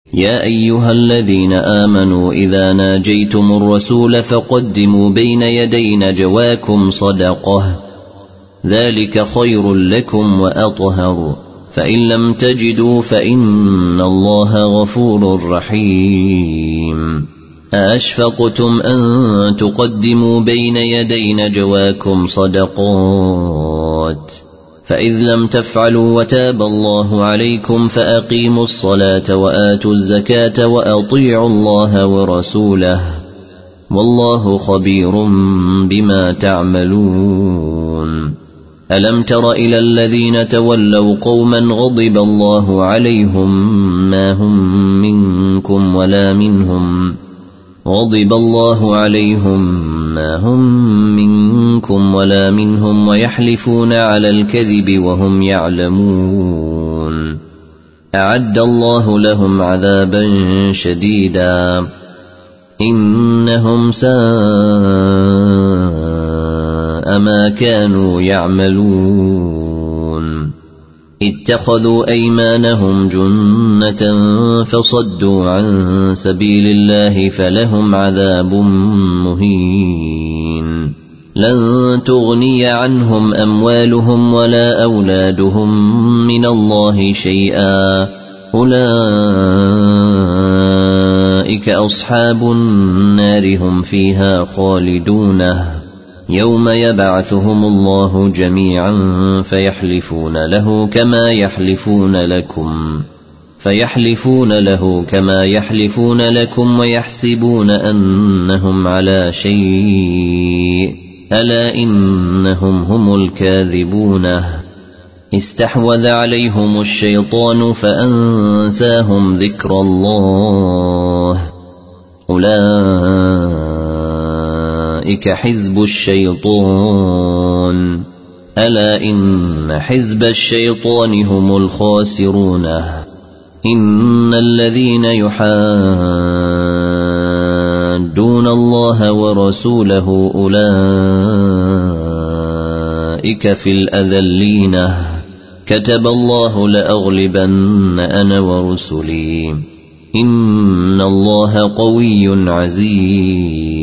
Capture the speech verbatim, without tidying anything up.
يا أيها الذين آمنوا إذا ناجيتم الرسول فقدموا بين يدي نجواكم صدقة ذلك خير لكم وأطهر فإن لم تجدوا فإن الله غفور رحيم أأشفقتم أن تقدموا بين يدي نجواكم صدقات فإذ لم تفعلوا وتاب الله عليكم فأقيموا الصلاة وآتوا الزكاة وأطيعوا الله ورسوله والله خبير بما تعملون ألم تر إلى الذين تولوا قوما غضب الله عليهم ما هم منكم ولا منهم غضب الله عليهم ما هم منكم ولا منهم ويحلفون على الكذب وهم يعلمون أعد الله لهم عذابا شديدا إنهم ساء ما كانوا يعملون اتخذوا أيمانهم جنة فصدوا عن سبيل الله فلهم عذاب مهين لن تغني عنهم أموالهم ولا أولادهم من الله شيئا أولئك أصحاب النار هم فيها خالدون يوم يبعثهم الله جميعا فيحلفون له كما يحلفون لكم فيحلفون له كما يحلفون لكم ويحسبون أنهم على شيء ألا إنهم هم الكاذبون استحوذ عليهم الشيطان فأنساهم ذكر الله أولئك حزب الشيطان ألا إن حزب الشيطان هم الخاسرون إن الذين يحادون الله ورسوله أولئك في الأذلين كتب الله لأغلبن أنا ورسلي إن الله قوي عزيز